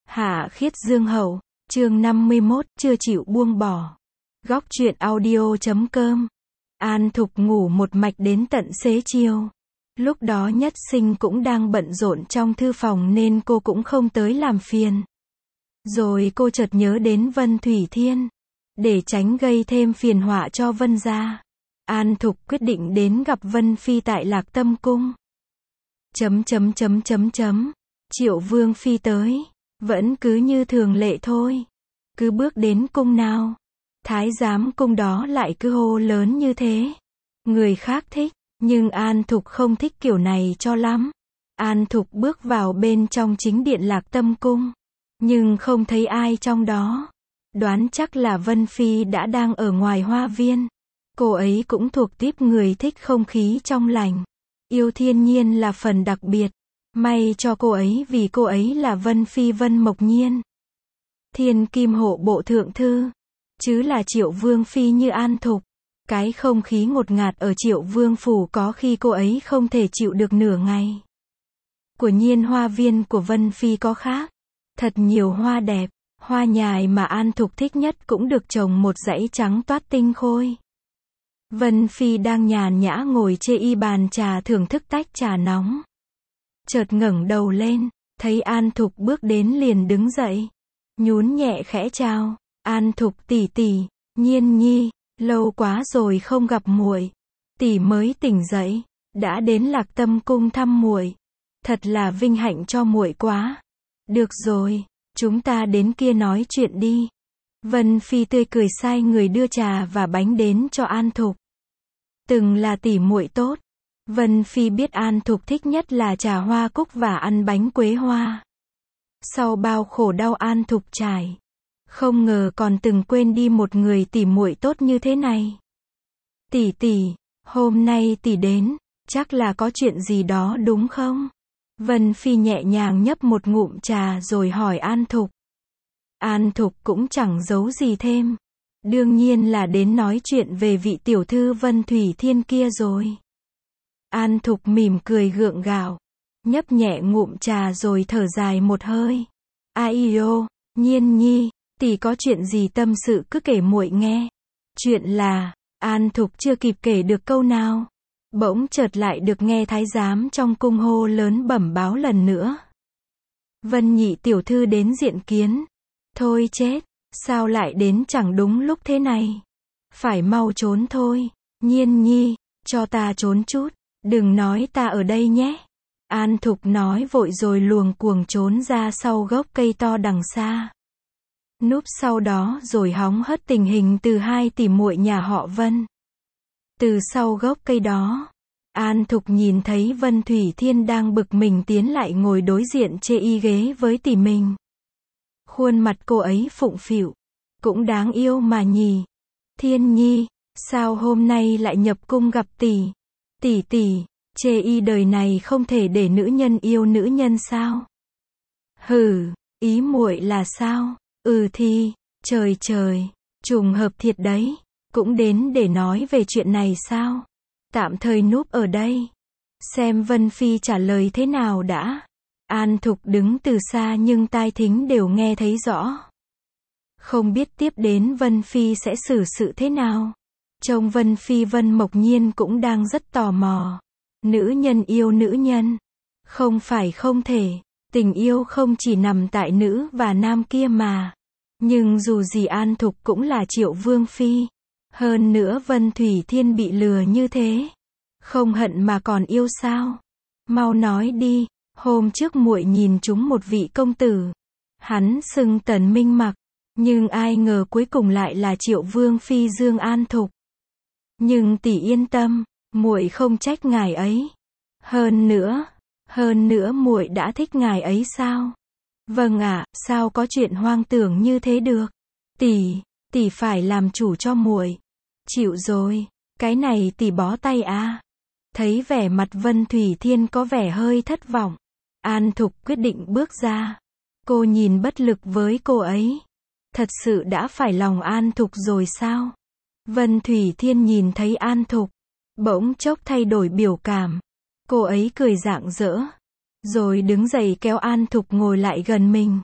Hạ khiết dương hậu, chương 51, chưa chịu buông bỏ. Góc truyện audio.com. An Thục ngủ một mạch đến tận xế chiều. Lúc đó Nhất Sinh cũng đang bận rộn trong thư phòng nên cô cũng không tới làm phiền. Rồi cô chợt nhớ đến Vân Thủy Thiên. Để tránh gây thêm phiền họa cho Vân gia, An Thục quyết định đến gặp Vân Phi tại Lạc Tâm Cung. Triệu Vương Phi tới. Vẫn cứ như thường lệ thôi. Cứ bước đến cung nào, thái giám cung đó lại cứ hô lớn như thế. Người khác thích, nhưng An Thục không thích kiểu này cho lắm. An Thục bước vào bên trong chính điện Lạc Tâm Cung, nhưng không thấy ai trong đó. Đoán chắc là Vân Phi đã đang ở ngoài hoa viên. Cô ấy cũng thuộc típ người thích không khí trong lành, yêu thiên nhiên là phần đặc biệt. May cho cô ấy vì cô ấy là Vân Phi Vân Mộc Nhiên, thiên kim hộ bộ thượng thư. Chứ là Triệu Vương Phi như An Thục, cái không khí ngột ngạt ở Triệu Vương phủ có khi cô ấy không thể chịu được nửa ngày. Của nhiên hoa viên của Vân Phi có khác. Thật nhiều hoa đẹp. Hoa nhài mà An Thục thích nhất cũng được trồng một dãy trắng toát tinh khôi. Vân Phi đang nhàn nhã ngồi chê y bàn trà thưởng thức tách trà nóng. Chợt ngẩng đầu lên, thấy An Thục bước đến liền đứng dậy, nhún nhẹ khẽ chào. An Thục tỷ tỷ, Nhiên nhi, lâu quá rồi không gặp muội. Tỷ mới tỉnh dậy, đã đến Lạc Tâm Cung thăm muội. Thật là vinh hạnh cho muội quá. Được rồi, chúng ta đến kia nói chuyện đi. Vân Phi tươi cười sai người đưa trà và bánh đến cho An Thục. Từng là tỷ muội tốt, Vân Phi biết An Thục thích nhất là trà hoa cúc và ăn bánh quế hoa. Sau bao khổ đau An Thục trải, không ngờ còn từng quên đi một người tỷ muội tốt như thế này. Tỷ tỷ, hôm nay tỷ đến, chắc là có chuyện gì đó đúng không? Vân Phi nhẹ nhàng nhấp một ngụm trà rồi hỏi An Thục. An Thục cũng chẳng giấu gì thêm. Đương nhiên là đến nói chuyện về vị tiểu thư Vân Thủy Thiên kia rồi. An Thục mỉm cười gượng gạo, nhấp nhẹ ngụm trà rồi thở dài một hơi. Ai ô, Nhiên nhi, tỷ có chuyện gì tâm sự cứ kể muội nghe. Chuyện là, An Thục chưa kịp kể được câu nào, bỗng chợt lại được nghe thái giám trong cung hô lớn bẩm báo lần nữa. Vân nhị tiểu thư đến diện kiến. Thôi chết, sao lại đến chẳng đúng lúc thế này? Phải mau trốn thôi. Nhiên nhi, cho ta trốn chút, đừng nói ta ở đây nhé. An Thục nói vội rồi luồng cuồng trốn ra sau gốc cây to đằng xa. Núp sau đó rồi hóng hớt tình hình từ hai tỷ muội nhà họ Vân. Từ sau gốc cây đó, An Thục nhìn thấy Vân Thủy Thiên đang bực mình tiến lại ngồi đối diện chê y ghế với tỷ mình. Khuôn mặt cô ấy phụng phịu, cũng đáng yêu mà nhỉ. Thiên nhi, sao hôm nay lại nhập cung gặp tỷ? Tỷ tỷ, chê y đời này không thể để nữ nhân yêu nữ nhân sao? Hừ, ý muội là sao? Thì, trời trời, trùng hợp thiệt đấy, cũng đến để nói về chuyện này sao? Tạm thời núp ở đây, xem Vân Phi trả lời thế nào đã. An Thục đứng từ xa nhưng tai thính đều nghe thấy rõ. Không biết tiếp đến Vân Phi sẽ xử sự thế nào. Trông Vân Phi Vân Mộc Nhiên cũng đang rất tò mò. Nữ nhân yêu nữ nhân, không phải không thể. Tình yêu không chỉ nằm tại nữ và nam kia mà. Nhưng dù gì An Thục cũng là Triệu Vương Phi. Hơn nữa Vân Thủy Thiên bị lừa như thế, không hận mà còn yêu sao? Mau nói đi. Hôm trước muội nhìn trúng một vị công tử, hắn xưng Tần Minh Mặc, nhưng ai ngờ cuối cùng lại là Triệu Vương Phi Dương An Thục. Nhưng tỷ yên tâm, muội không trách ngài ấy. Hơn nữa muội đã thích ngài ấy sao? Vâng ạ, sao có chuyện hoang tưởng như thế được? Tỷ phải làm chủ cho muội. Chịu rồi, cái này tỷ bó tay à? Thấy vẻ mặt Vân Thủy Thiên có vẻ hơi thất vọng, An Thục quyết định bước ra. Cô nhìn bất lực với cô ấy. Thật sự đã phải lòng An Thục rồi sao? Vân Thủy Thiên nhìn thấy An Thục, bỗng chốc thay đổi biểu cảm. Cô ấy cười rạng rỡ, rồi đứng dậy kéo An Thục ngồi lại gần mình.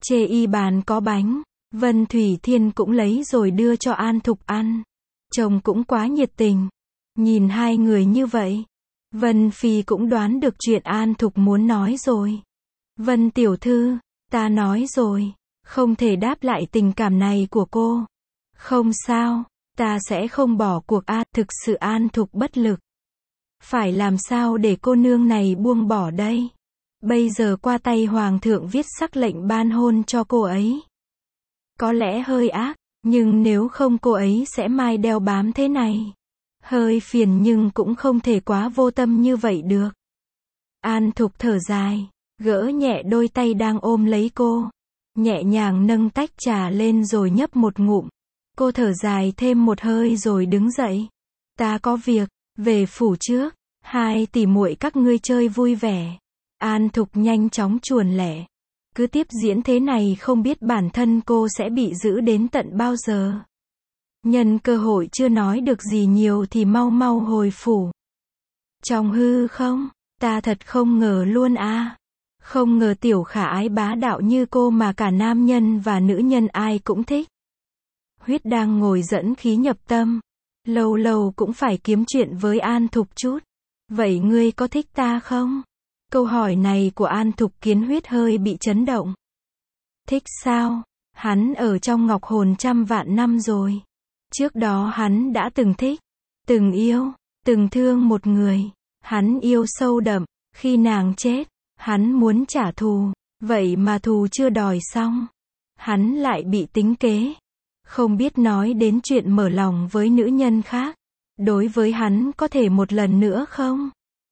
Chê y bàn có bánh, Vân Thủy Thiên cũng lấy rồi đưa cho An Thục ăn. Chồng cũng quá nhiệt tình. Nhìn hai người như vậy, Vân Phi cũng đoán được chuyện An Thục muốn nói rồi. Vân tiểu thư, ta nói rồi, không thể đáp lại tình cảm này của cô. Không sao, ta sẽ không bỏ cuộc. Thực sự An Thục bất lực. Phải làm sao để cô nương này buông bỏ đây? Bây giờ qua tay hoàng thượng viết sắc lệnh ban hôn cho cô ấy. Có lẽ hơi ác, nhưng nếu không cô ấy sẽ mai đeo bám thế này. Hơi phiền nhưng cũng không thể quá vô tâm như vậy được. An Thục thở dài, gỡ nhẹ đôi tay đang ôm lấy cô. Nhẹ nhàng nâng tách trà lên rồi nhấp một ngụm. Cô thở dài thêm một hơi rồi đứng dậy. Ta có việc, về phủ trước. Hai tỷ muội các ngươi chơi vui vẻ. An Thục nhanh chóng chuồn lẻ. Cứ tiếp diễn thế này không biết bản thân cô sẽ bị giữ đến tận bao giờ. Nhân cơ hội chưa nói được gì nhiều thì mau mau hồi phủ. Trong hư không, ta thật không ngờ luôn à. Không ngờ tiểu khả ái bá đạo như cô mà cả nam nhân và nữ nhân ai cũng thích. Huyết đang ngồi dẫn khí nhập tâm. Lâu lâu cũng phải kiếm chuyện với An Thục chút. Vậy ngươi có thích ta không? Câu hỏi này của An Thục khiến Huyết hơi bị chấn động. Thích sao? Hắn ở trong ngọc hồn trăm vạn năm rồi. Trước đó hắn đã từng thích, từng yêu, từng thương một người. Hắn yêu sâu đậm. Khi nàng chết, hắn muốn trả thù. Vậy mà thù chưa đòi xong, hắn lại bị tính kế. Không biết nói đến chuyện mở lòng với nữ nhân khác. Đối với hắn có thể một lần nữa không?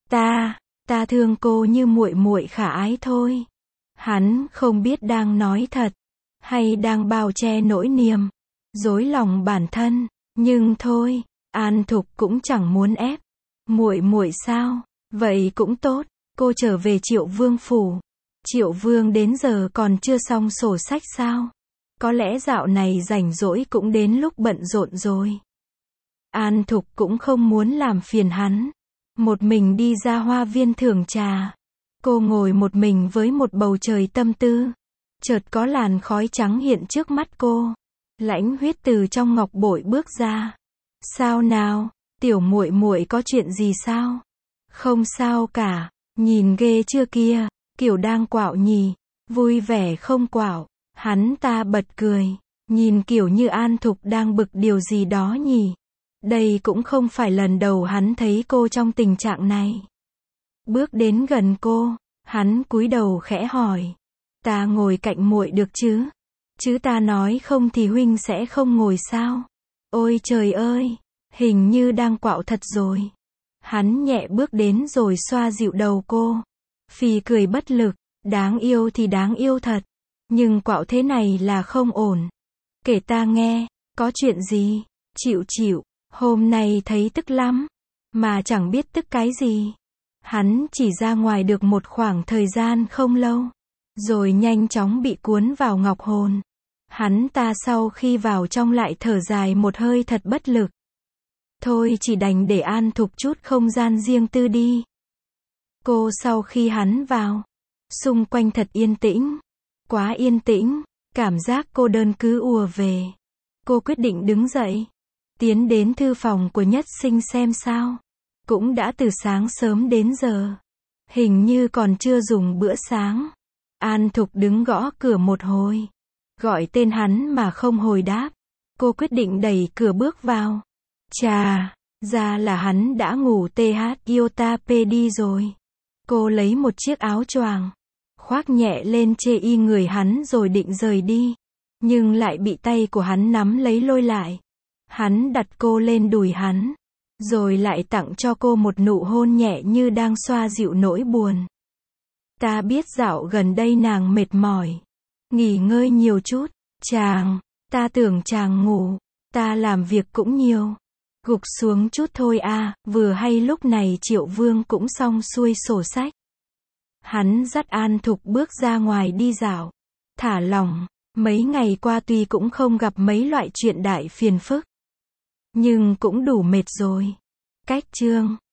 Ta thương cô như muội muội khả ái thôi. Hắn không biết đang nói thật, hay đang bao che nỗi niềm, dối lòng bản thân. Nhưng thôi, An Thục cũng chẳng muốn ép. Muội muội sao? Vậy cũng tốt. Cô trở về Triệu Vương phủ. Triệu Vương đến giờ còn chưa xong sổ sách sao? Có lẽ dạo này rảnh rỗi cũng đến lúc bận rộn rồi. An Thục cũng không muốn làm phiền hắn. Một mình đi ra hoa viên thưởng trà. Cô ngồi một mình với một bầu trời tâm tư. Chợt có làn khói trắng hiện trước mắt cô. Lãnh Huyết từ trong ngọc bội bước ra. Sao nào, tiểu muội muội có chuyện gì sao? Không sao cả, nhìn ghê chưa kia, kiểu đang quạo nhì, vui vẻ không quạo. Hắn ta bật cười, nhìn kiểu như An Thục đang bực điều gì đó nhỉ. Đây cũng không phải lần đầu hắn thấy cô trong tình trạng này. Bước đến gần cô, hắn cúi đầu khẽ hỏi. Ta ngồi cạnh muội được chứ? Chứ ta nói không thì huynh sẽ không ngồi sao? Ôi trời ơi, hình như đang quạo thật rồi. Hắn nhẹ bước đến rồi xoa dịu đầu cô. Phì cười bất lực, đáng yêu thì đáng yêu thật. Nhưng quạo thế này là không ổn. Kể ta nghe, có chuyện gì? Chịu, hôm nay thấy tức lắm. Mà chẳng biết tức cái gì. Hắn chỉ ra ngoài được một khoảng thời gian không lâu. Rồi nhanh chóng bị cuốn vào ngọc hồn. Hắn ta sau khi vào trong lại thở dài một hơi thật bất lực. Thôi chỉ đành để An Thục chút không gian riêng tư đi. Cô sau khi hắn vào, xung quanh thật yên tĩnh. Quá yên tĩnh, cảm giác cô đơn cứ ùa về. Cô quyết định đứng dậy, tiến đến thư phòng của Nhất Sinh xem sao. Cũng đã từ sáng sớm đến giờ. Hình như còn chưa dùng bữa sáng. An Thục đứng gõ cửa một hồi. Gọi tên hắn mà không hồi đáp. Cô quyết định đẩy cửa bước vào. Chà, ra là hắn đã ngủ iota đi rồi. Cô lấy một chiếc áo choàng, khoác nhẹ lên chê y người hắn rồi định rời đi. Nhưng lại bị tay của hắn nắm lấy lôi lại. Hắn đặt cô lên đùi hắn. Rồi lại tặng cho cô một nụ hôn nhẹ như đang xoa dịu nỗi buồn. Ta biết dạo gần đây nàng mệt mỏi. Nghỉ ngơi nhiều chút. Ta tưởng chàng ngủ. Ta làm việc cũng nhiều. Gục xuống chút thôi à, vừa hay lúc này Triệu Vương cũng xong xuôi sổ sách. Hắn dắt An Thục bước ra ngoài đi dạo. Thả lỏng, mấy ngày qua tuy cũng không gặp mấy loại chuyện đại phiền phức. Nhưng cũng đủ mệt rồi. Cách chương